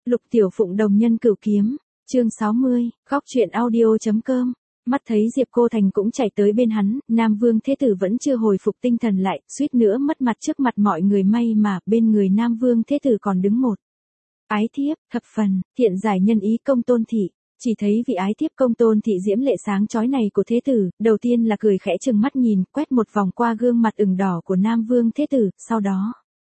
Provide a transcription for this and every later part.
Lục Tiểu Phụng đồng nhân cửu kiếm, chương 60, góc truyện audio.com. Mắt thấy Diệp Cô Thành cũng chạy tới bên hắn, Nam Vương Thế Tử vẫn chưa hồi phục tinh thần lại, suýt nữa mất mặt trước mặt mọi người, may mà bên người Nam Vương Thế Tử còn đứng một ái thiếp, thập phần thiện giải nhân ý Công Tôn Thị. Chỉ thấy vị ái thiếp Công Tôn Thị diễm lệ sáng chói này của Thế Tử, đầu tiên là cười khẽ trừng mắt nhìn, quét một vòng qua gương mặt ửng đỏ của Nam Vương Thế Tử, sau đó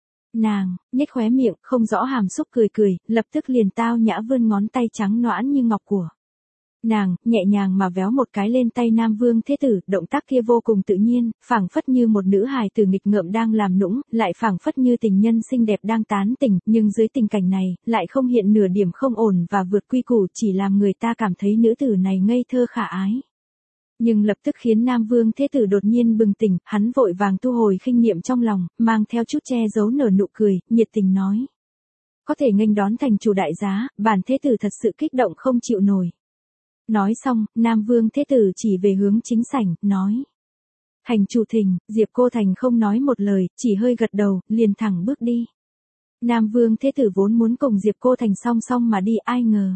nàng nhếch khóe miệng, không rõ hàm xúc cười cười, lập tức liền tao nhã vươn ngón tay trắng nõn như ngọc của nàng, nhẹ nhàng mà véo một cái lên tay Nam Vương Thế Tử, động tác kia vô cùng tự nhiên, phảng phất như một nữ hài tử nghịch ngợm đang làm nũng, lại phảng phất như tình nhân xinh đẹp đang tán tỉnh, nhưng dưới tình cảnh này, lại không hiện nửa điểm không ổn và vượt quy củ, chỉ làm người ta cảm thấy nữ tử này ngây thơ khả ái. Nhưng lập tức khiến Nam Vương Thế Tử đột nhiên bừng tỉnh, hắn vội vàng thu hồi khinh niệm trong lòng, mang theo chút che giấu nở nụ cười, nhiệt tình nói: có thể nghênh đón thành chủ đại giá, bản Thế Tử thật sự kích động không chịu nổi. Nói xong, Nam Vương Thế Tử chỉ về hướng chính sảnh, nói: thành chủ thỉnh. Diệp Cô Thành không nói một lời, chỉ hơi gật đầu, liền thẳng bước đi. Nam Vương Thế Tử vốn muốn cùng Diệp Cô Thành song song mà đi, ai ngờ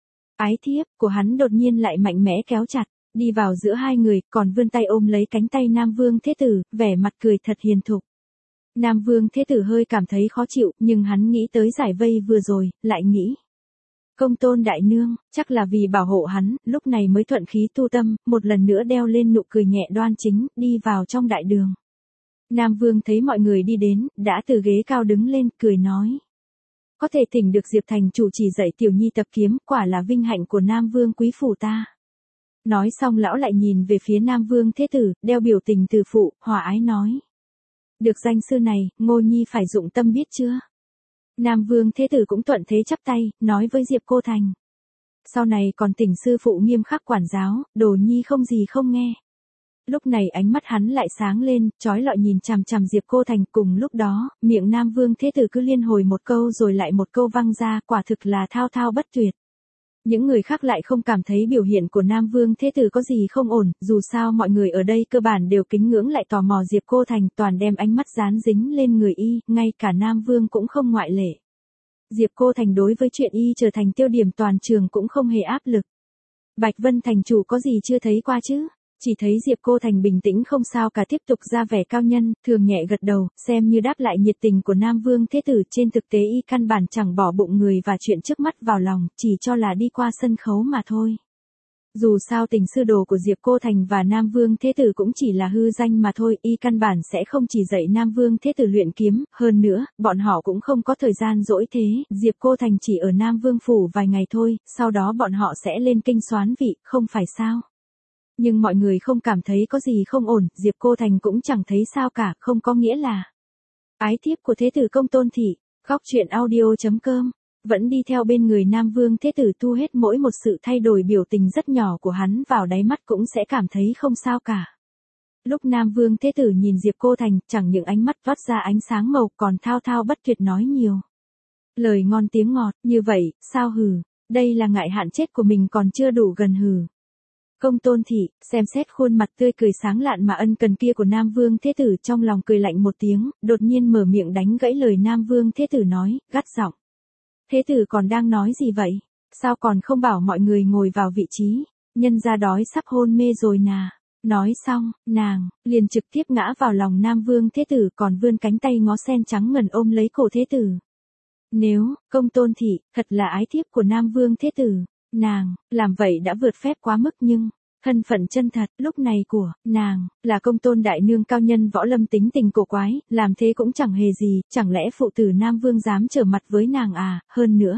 ái thiếp của hắn đột nhiên lại mạnh mẽ kéo chặt, đi vào giữa hai người, còn vươn tay ôm lấy cánh tay Nam Vương Thế Tử, vẻ mặt cười thật hiền thục. Nam Vương Thế Tử hơi cảm thấy khó chịu, nhưng hắn nghĩ tới giải vây vừa rồi, lại nghĩ Công Tôn đại nương, chắc là vì bảo hộ hắn, lúc này mới thuận khí tu tâm, một lần nữa đeo lên nụ cười nhẹ đoan chính, đi vào trong đại đường. Nam Vương thấy mọi người đi đến, đã từ ghế cao đứng lên, cười nói: có thể thỉnh được Diệp thành chủ chỉ dạy tiểu nhi tập kiếm, quả là vinh hạnh của Nam Vương quý phủ ta. Nói xong lão lại nhìn về phía Nam Vương Thế Tử, đeo biểu tình từ phụ, hòa ái nói: được danh sư này, Ngô nhi phải dụng tâm biết chưa? Nam Vương Thế Tử cũng thuận thế chắp tay, nói với Diệp Cô Thành: sau này còn thỉnh sư phụ nghiêm khắc quản giáo, đồ nhi không gì không nghe. Lúc này ánh mắt hắn lại sáng lên, chói lọi nhìn chằm chằm Diệp Cô Thành, cùng lúc đó, miệng Nam Vương Thế Tử cứ liên hồi một câu rồi lại một câu văng ra, quả thực là thao thao bất tuyệt. Những người khác lại không cảm thấy biểu hiện của Nam Vương Thế Tử có gì không ổn, dù sao mọi người ở đây cơ bản đều kính ngưỡng lại tò mò Diệp Cô Thành, toàn đem ánh mắt dán dính lên người y, ngay cả Nam Vương cũng không ngoại lệ. Diệp Cô Thành đối với chuyện y trở thành tiêu điểm toàn trường cũng không hề áp lực. Bạch Vân thành chủ có gì chưa thấy qua chứ? Chỉ thấy Diệp Cô Thành bình tĩnh không sao cả, tiếp tục ra vẻ cao nhân, thường nhẹ gật đầu, xem như đáp lại nhiệt tình của Nam Vương Thế Tử. Trên thực tế y căn bản chẳng bỏ bụng người và chuyện trước mắt vào lòng, chỉ cho là đi qua sân khấu mà thôi. Dù sao tình sư đồ của Diệp Cô Thành và Nam Vương Thế Tử cũng chỉ là hư danh mà thôi, y căn bản sẽ không chỉ dạy Nam Vương Thế Tử luyện kiếm, hơn nữa, bọn họ cũng không có thời gian rỗi thế, Diệp Cô Thành chỉ ở Nam Vương phủ vài ngày thôi, sau đó bọn họ sẽ lên kinh soán vị, không phải sao? Nhưng mọi người không cảm thấy có gì không ổn, Diệp Cô Thành cũng chẳng thấy sao cả, không có nghĩa là ái thiếp của Thế Tử Công Tôn Thị. Góc truyện audio.com. Vẫn đi theo bên người Nam Vương Thế Tử, thu hết mỗi một sự thay đổi biểu tình rất nhỏ của hắn vào đáy mắt cũng sẽ cảm thấy không sao cả. Lúc Nam Vương Thế Tử nhìn Diệp Cô Thành, chẳng những ánh mắt toát ra ánh sáng màu, còn thao thao bất tuyệt nói nhiều lời ngon tiếng ngọt, như vậy, sao hừ, đây là ngại hạn chết của mình còn chưa đủ gần hừ. Công Tôn Thị, xem xét khuôn mặt tươi cười sáng lạn mà ân cần kia của Nam Vương Thế Tử, trong lòng cười lạnh một tiếng, đột nhiên mở miệng đánh gãy lời Nam Vương Thế Tử nói, gắt giọng: Thế Tử còn đang nói gì vậy? Sao còn không bảo mọi người ngồi vào vị trí? Nhân ra đói sắp hôn mê rồi nà. Nói xong, nàng liền trực tiếp ngã vào lòng Nam Vương Thế Tử, còn vươn cánh tay ngó sen trắng ngần ôm lấy cổ Thế Tử. Nếu Công Tôn Thị thật là ái thiếp của Nam Vương Thế Tử, nàng làm vậy đã vượt phép quá mức, nhưng thân phận chân thật lúc này của nàng là Công Tôn đại nương cao nhân võ lâm, tính tình cổ quái, làm thế cũng chẳng hề gì, chẳng lẽ phụ tử Nam Vương dám trở mặt với nàng à? Hơn nữa,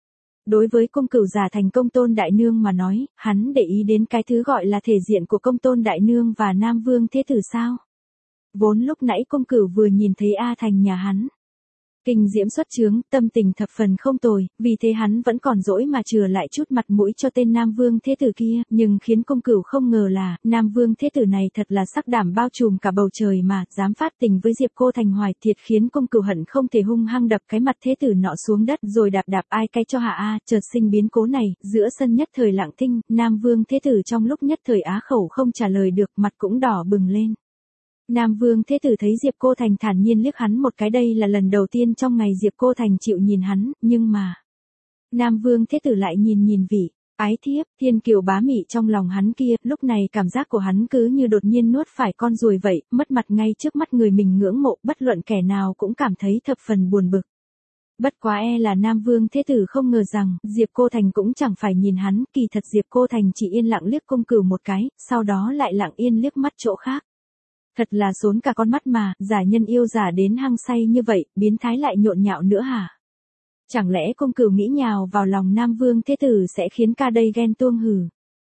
đối với cung cửu giả thành Công Tôn đại nương mà nói, hắn để ý đến cái thứ gọi là thể diện của Công Tôn đại nương và Nam Vương Thế Tử sao? Vốn lúc nãy cung cửu vừa nhìn thấy A Thành nhà hắn kinh diễm xuất chướng, tâm tình thập phần không tồi, vì thế hắn vẫn còn dỗi mà chừa lại chút mặt mũi cho tên Nam Vương Thế Tử kia, nhưng khiến cung cửu không ngờ là, Nam Vương Thế Tử này thật là sắc đảm bao trùm cả bầu trời mà, dám phát tình với Diệp Cô Thành hoài, thiệt khiến cung cửu hận không thể hung hăng đập cái mặt Thế Tử nọ xuống đất rồi đạp đạp ai cay cho hạ a. Chợt sinh biến cố này, giữa sân nhất thời lặng thinh, Nam Vương Thế Tử trong lúc nhất thời á khẩu không trả lời được, mặt cũng đỏ bừng lên. Nam Vương Thế Tử thấy Diệp Cô Thành thản nhiên liếc hắn một cái, đây là lần đầu tiên trong ngày Diệp Cô Thành chịu nhìn hắn, nhưng mà Nam Vương Thế Tử lại nhìn nhìn vị ái thiếp, thiên kiều bá mị trong lòng hắn kia, lúc này cảm giác của hắn cứ như đột nhiên nuốt phải con ruồi vậy, mất mặt ngay trước mắt người mình ngưỡng mộ, bất luận kẻ nào cũng cảm thấy thập phần buồn bực. Bất quá là Nam Vương Thế Tử không ngờ rằng, Diệp Cô Thành cũng chẳng phải nhìn hắn, kỳ thật Diệp Cô Thành chỉ yên lặng liếc Cung Cửu một cái, sau đó lại lặng yên liếc mắt chỗ khác. Thật là xốn cả con mắt mà, giả nhân yêu giả đến hăng say như vậy, biến thái lại nhộn nhạo nữa hả? Chẳng lẽ Cung Cửu nghĩ nhào vào lòng Nam Vương Thế Tử sẽ khiến ca đây ghen tuông hừ?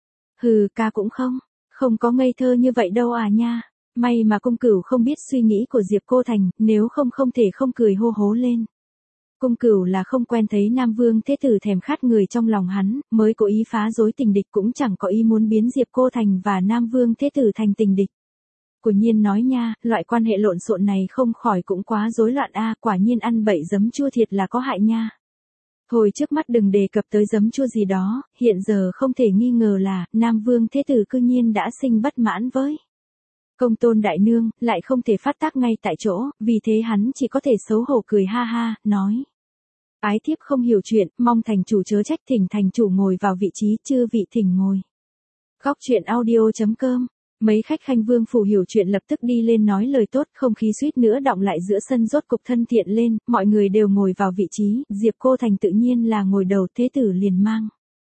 Hừ, ca cũng không có ngây thơ như vậy đâu à nha. May mà Cung Cửu không biết suy nghĩ của Diệp Cô Thành, nếu không thể không cười hô hố lên. Cung Cửu là không quen thấy Nam Vương Thế Tử thèm khát người trong lòng hắn, mới cố ý phá rối tình địch, cũng chẳng có ý muốn biến Diệp Cô Thành và Nam Vương Thế Tử thành tình địch. Của nhiên nói nha, loại quan hệ lộn xộn này không khỏi cũng quá rối loạn a, quả nhiên ăn bậy giấm chua thiệt là có hại nha. Thôi trước mắt đừng đề cập tới giấm chua gì đó, hiện giờ không thể nghi ngờ là, Nam Vương Thế Tử cư nhiên đã sinh bất mãn với Công Tôn Đại Nương, lại không thể phát tác ngay tại chỗ, vì thế hắn chỉ có thể xấu hổ cười ha ha, nói. Ái thiếp không hiểu chuyện, mong thành chủ chớ trách, thỉnh thành chủ ngồi vào vị trí, chư vị thỉnh ngồi. Góc truyện audio.com. Mấy khách khanh Vương phủ hiểu chuyện lập tức đi lên nói lời tốt, không khí suýt nữa đọng lại giữa sân rốt cục thân thiện lên, mọi người đều ngồi vào vị trí, Diệp Cô Thành tự nhiên là ngồi đầu, Thế Tử liền mang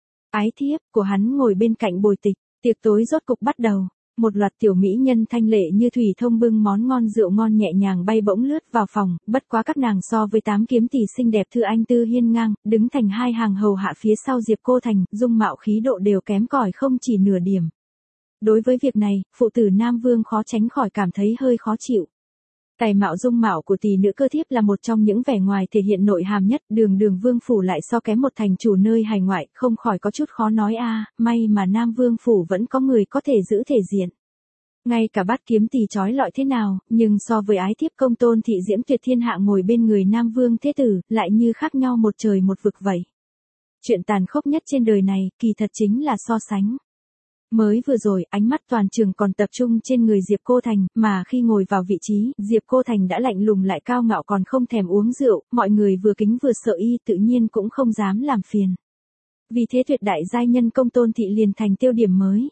ái thiếp của hắn ngồi bên cạnh bồi tịch, tiệc tối rốt cục bắt đầu. Một loạt tiểu mỹ nhân thanh lệ như thủy thông bưng món ngon rượu ngon nhẹ nhàng bay bỗng lướt vào phòng, bất quá các nàng so với 8 kiếm tỷ xinh đẹp thư anh tư hiên ngang, đứng thành hai hàng hầu hạ phía sau Diệp Cô Thành, dung mạo khí độ đều kém cỏi không chỉ nửa điểm. Đối với việc này, phụ tử Nam Vương khó tránh khỏi cảm thấy hơi khó chịu. Tài mạo dung mạo của tỷ nữ cơ thiếp là một trong những vẻ ngoài thể hiện nội hàm nhất, đường Vương phủ lại so kém một thành chủ nơi hải ngoại, không khỏi có chút khó nói a, may mà Nam Vương phủ vẫn có người có thể giữ thể diện. Ngay cả bát kiếm tỷ trói lọi thế nào, nhưng so với ái thiếp Công Tôn thị diễm tuyệt thiên hạ ngồi bên người Nam Vương Thế Tử, lại như khác nhau một trời một vực vậy. Chuyện tàn khốc nhất trên đời này, kỳ thật chính là so sánh. Mới vừa rồi, ánh mắt toàn trường còn tập trung trên người Diệp Cô Thành, mà khi ngồi vào vị trí, Diệp Cô Thành đã lạnh lùng lại cao ngạo còn không thèm uống rượu, mọi người vừa kính vừa sợ y tự nhiên cũng không dám làm phiền. Vì thế tuyệt đại giai nhân Công Tôn thị liền thành tiêu điểm mới.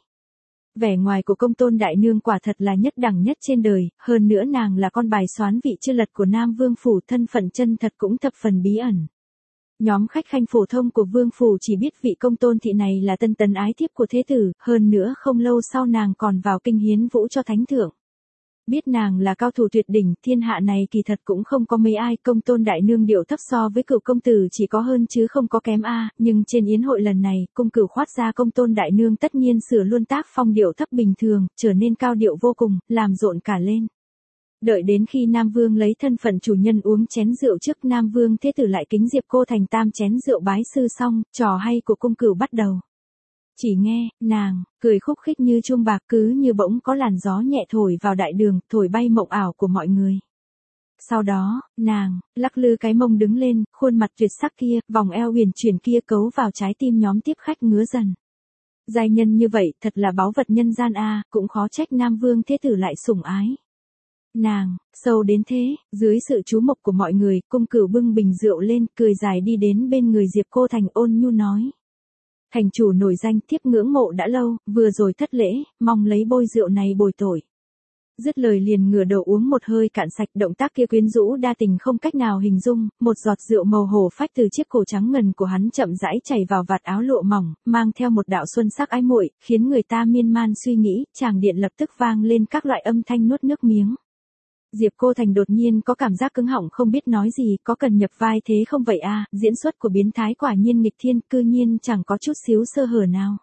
Vẻ ngoài của Công Tôn Đại Nương quả thật là nhất đẳng nhất trên đời, hơn nữa nàng là con bài soán vị chưa lật của Nam Vương phủ, thân phận chân thật cũng thập phần bí ẩn. Nhóm khách khanh phổ thông của Vương phủ chỉ biết vị Công Tôn thị này là tân tấn ái thiếp của Thế Tử, hơn nữa không lâu sau nàng còn vào kinh hiến vũ cho thánh thượng. Biết nàng là cao thủ tuyệt đỉnh, thiên hạ này kỳ thật cũng không có mấy ai, Công Tôn Đại Nương điệu thấp so với Cửu công tử chỉ có hơn chứ không có kém a, nhưng trên yến hội lần này, Cung Cửu khoát ra Công Tôn Đại Nương tất nhiên sửa luôn tác phong điệu thấp bình thường, trở nên cao điệu vô cùng, làm rộn cả lên. Đợi đến khi Nam Vương lấy thân phận chủ nhân uống chén rượu trước, Nam Vương Thế Tử lại kính Diệp Cô Thành tam chén rượu bái sư xong, trò hay của Cung Cửu bắt đầu. Chỉ nghe, nàng, cười khúc khích như chuông bạc, cứ như bỗng có làn gió nhẹ thổi vào đại đường, thổi bay mộng ảo của mọi người. Sau đó, nàng, lắc lư cái mông đứng lên, khuôn mặt tuyệt sắc kia, vòng eo huyền chuyển kia cấu vào trái tim nhóm tiếp khách ngứa dần. Giai nhân như vậy, thật là báu vật nhân gian a, cũng khó trách Nam Vương Thế Tử lại sủng ái. Nàng, sâu đến thế, dưới sự chú mục của mọi người, Cung Cửu bưng bình rượu lên, cười dài đi đến bên người Diệp Cô Thành ôn nhu nói. Thành chủ nổi danh, thiếp ngưỡng mộ đã lâu, vừa rồi thất lễ, mong lấy bôi rượu này bồi tội. Dứt lời liền ngửa đầu uống một hơi cạn sạch, động tác kia quyến rũ đa tình không cách nào hình dung, một giọt rượu màu hổ phách từ chiếc cổ trắng ngần của hắn chậm rãi chảy vào vạt áo lụa mỏng, mang theo một đạo xuân sắc ái muội, khiến người ta miên man suy nghĩ, tràng điện lập tức vang lên các loại âm thanh nuốt nước miếng. Diệp Cô Thành đột nhiên có cảm giác cứng họng không biết nói gì, có cần nhập vai thế không vậy a, diễn xuất của biến thái quả nhiên nghịch thiên, cư nhiên chẳng có chút xíu sơ hở nào.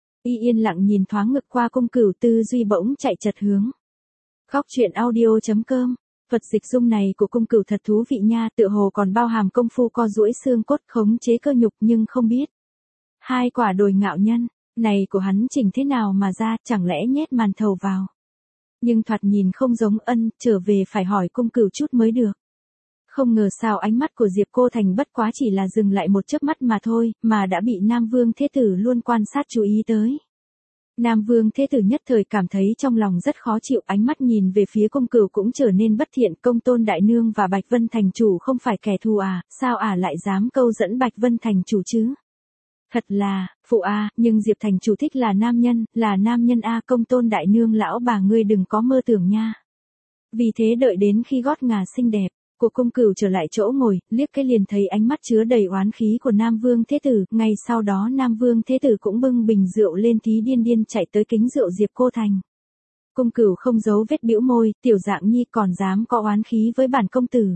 Y yên lặng nhìn thoáng ngực qua Cung Cửu, tư duy bỗng chạy chật hướng. Góc truyện audio.com. Vật dịch dung này của Cung Cửu thật thú vị nha, tựa hồ còn bao hàm công phu co duỗi xương cốt, khống chế cơ nhục, nhưng không biết hai quả đồi ngạo nhân này của hắn chỉnh thế nào mà ra, chẳng lẽ nhét màn thầu vào. Nhưng thoạt nhìn không giống, trở về phải hỏi Cung Cửu chút mới được. Không ngờ sao ánh mắt của Diệp Cô Thành bất quá chỉ là dừng lại một chớp mắt mà thôi, mà đã bị Nam Vương Thế Tử luôn quan sát chú ý tới. Nam Vương Thế Tử nhất thời cảm thấy trong lòng rất khó chịu, ánh mắt nhìn về phía Cung Cửu cũng trở nên bất thiện. Công Tôn đại nương và Bạch Vân thành chủ không phải kẻ thù à, sao lại dám câu dẫn Bạch Vân thành chủ chứ? Thật là, phụ nhưng Diệp thành chủ thích là nam nhân Công Tôn đại nương lão bà ngươi đừng có mơ tưởng nha. Vì thế đợi đến khi gót ngà xinh đẹp của Cung Cửu trở lại chỗ ngồi, liếc cái liền thấy ánh mắt chứa đầy oán khí của Nam Vương Thế Tử. Ngay sau đó Nam Vương Thế Tử cũng bưng bình rượu lên tí điên chạy tới kính rượu Diệp Cô Thành. Cung Cửu không giấu vết bĩu môi, tiểu dạng nhi còn dám có oán khí với bản công tử.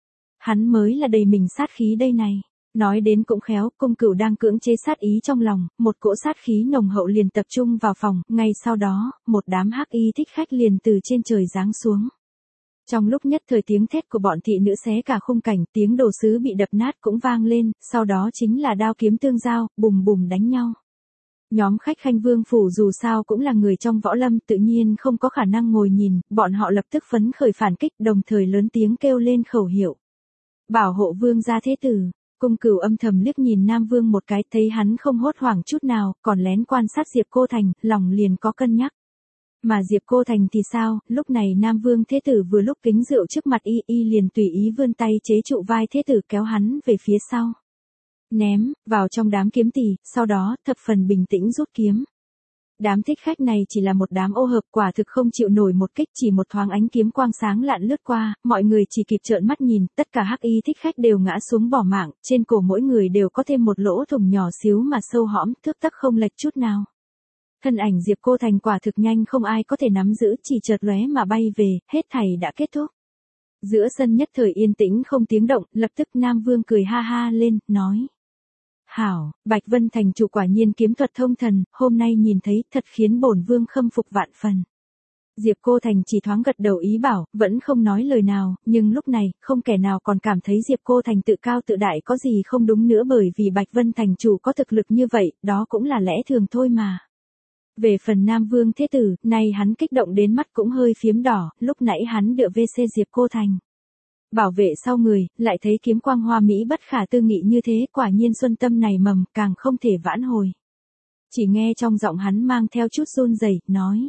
Hắn mới là đầy mình sát khí đây này. Nói đến cũng khéo, Cung Cửu đang cưỡng chế sát ý trong lòng, một cỗ sát khí nồng hậu liền tập trung vào phòng. Ngay sau đó, một đám hắc y thích khách liền từ trên trời giáng xuống. Trong lúc nhất thời tiếng thét của bọn thị nữ xé cả khung cảnh, tiếng đồ sứ bị đập nát cũng vang lên, sau đó chính là đao kiếm tương giao, bùm bùm đánh nhau. Nhóm khách khanh Vương phủ dù sao cũng là người trong võ lâm, tự nhiên không có khả năng ngồi nhìn, bọn họ lập tức phấn khởi phản kích, đồng thời lớn tiếng kêu lên khẩu hiệu. Bảo hộ Vương gia Thế Tử. Cung Cửu âm thầm liếc nhìn Nam Vương một cái, thấy hắn không hốt hoảng chút nào, còn lén quan sát Diệp Cô Thành, lòng liền có cân nhắc. Mà Diệp Cô Thành thì sao, lúc này Nam Vương Thế Tử vừa lúc kính rượu trước mặt y liền tùy ý vươn tay chế trụ vai Thế Tử kéo hắn về phía sau. Ném, vào trong đám kiếm tỳ, sau đó thập phần bình tĩnh rút kiếm. Đám thích khách này chỉ là một đám ô hợp, quả thực không chịu nổi một kích, chỉ một thoáng ánh kiếm quang sáng lạn lướt qua, mọi người chỉ kịp trợn mắt nhìn, tất cả hắc y thích khách đều ngã xuống bỏ mạng, trên cổ mỗi người đều có thêm một lỗ thủng nhỏ xíu mà sâu hõm, thước tắc không lệch chút nào. Thân ảnh Diệp Cô Thành quả thực nhanh không ai có thể nắm giữ, chỉ chợt lóe mà bay về, hết thảy đã kết thúc. Giữa sân nhất thời yên tĩnh không tiếng động, lập tức Nam Vương cười ha ha lên, nói. Hảo, Bạch Vân thành chủ quả nhiên kiếm thuật thông thần, hôm nay nhìn thấy thật khiến bổn vương khâm phục vạn phần. Diệp Cô Thành chỉ thoáng gật đầu ý bảo, vẫn không nói lời nào, nhưng lúc này, không kẻ nào còn cảm thấy Diệp Cô Thành tự cao tự đại có gì không đúng nữa, bởi vì Bạch Vân thành chủ có thực lực như vậy, đó cũng là lẽ thường thôi mà. Về phần Nam Vương Thế Tử, nay hắn kích động đến mắt cũng hơi phiếm đỏ, lúc nãy hắn đựa VC Diệp Cô Thành. Bảo vệ sau người, lại thấy kiếm quang hoa mỹ bất khả tư nghị như thế, quả nhiên xuân tâm này mầm, càng không thể vãn hồi. Chỉ nghe trong giọng hắn mang theo chút run rẩy, nói.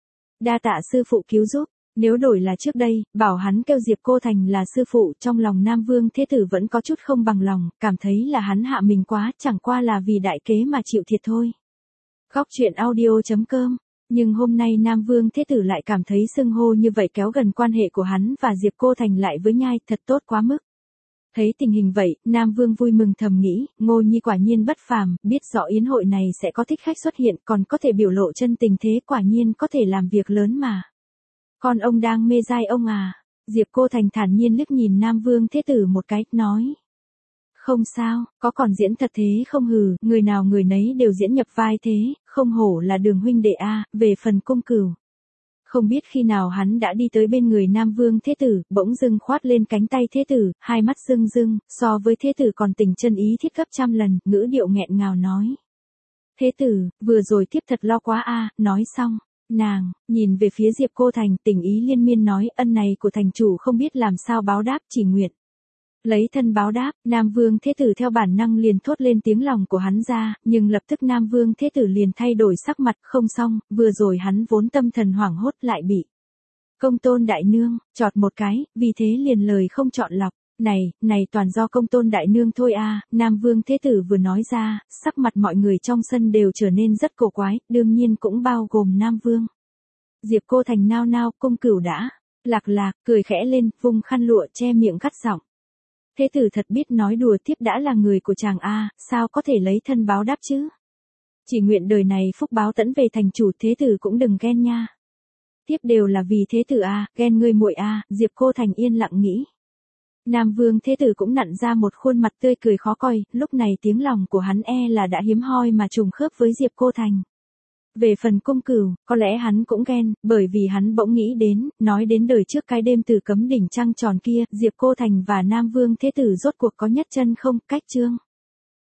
Đa tạ sư phụ cứu giúp, nếu đổi là trước đây, bảo hắn kêu Diệp Cô Thành là sư phụ, trong lòng Nam Vương Thế Tử vẫn có chút không bằng lòng, cảm thấy là hắn hạ mình quá, chẳng qua là vì đại kế mà chịu thiệt thôi. Góc truyện audio.com. Nhưng hôm nay Nam Vương Thế Tử lại cảm thấy xưng hô như vậy kéo gần quan hệ của hắn và Diệp Cô Thành lại với nhai, thật tốt quá mức. Thấy tình hình vậy, Nam Vương vui mừng thầm nghĩ, Ngô Nhi quả nhiên bất phàm, biết rõ yến hội này sẽ có thích khách xuất hiện, còn có thể biểu lộ chân tình thế, quả nhiên có thể làm việc lớn mà. Con ông đang mê dai ông à? Diệp Cô Thành thản nhiên liếc nhìn Nam Vương Thế Tử một cái, nói. Không sao, có còn diễn thật thế không hừ, người nào người nấy đều diễn nhập vai thế, không hổ là Đường huynh đệ về phần Cung Cửu. Không biết khi nào hắn đã đi tới bên người Nam Vương Thế Tử, bỗng dưng khoát lên cánh tay Thế Tử, hai mắt rưng rưng, so với Thế Tử còn tình chân ý thiết gấp trăm lần, ngữ điệu nghẹn ngào nói. Thế Tử, vừa rồi tiếp thật lo quá nói xong. Nàng, nhìn về phía Diệp Cô Thành, tình ý liên miên nói, ân này của thành chủ không biết làm sao báo đáp, chỉ nguyện lấy thân báo đáp. Nam Vương Thế Tử theo bản năng liền thốt lên tiếng lòng của hắn ra, nhưng lập tức Nam Vương Thế Tử liền thay đổi sắc mặt, không xong, vừa rồi hắn vốn tâm thần hoảng hốt lại bị Công Tôn đại nương chọt một cái, vì thế liền lời không chọn lọc. Này toàn do Công Tôn đại nương thôi Nam Vương Thế Tử vừa nói ra, sắc mặt mọi người trong sân đều trở nên rất cổ quái, đương nhiên cũng bao gồm Nam Vương. Diệp Cô Thành nao nao, Cung Cửu đã lạc, cười khẽ lên, vung khăn lụa che miệng gắt giọng. Thế Tử thật biết nói đùa, tiếp đã là người của chàng sao có thể lấy thân báo đáp chứ? Chỉ nguyện đời này phúc báo tẫn về thành chủ, Thế Tử cũng đừng ghen nha. Tiếp đều là vì Thế Tử ghen ngươi muội Diệp Cô Thành yên lặng nghĩ. Nam Vương Thế Tử cũng nặn ra một khuôn mặt tươi cười khó coi, lúc này tiếng lòng của hắn là đã hiếm hoi mà trùng khớp với Diệp Cô Thành. Về phần Cung Cửu, có lẽ hắn cũng ghen, bởi vì hắn bỗng nghĩ đến, nói đến đời trước cái đêm Tử Cấm đỉnh trăng tròn kia, Diệp Cô Thành và Nam Vương Thế Tử rốt cuộc có nhất chân không, cách chương.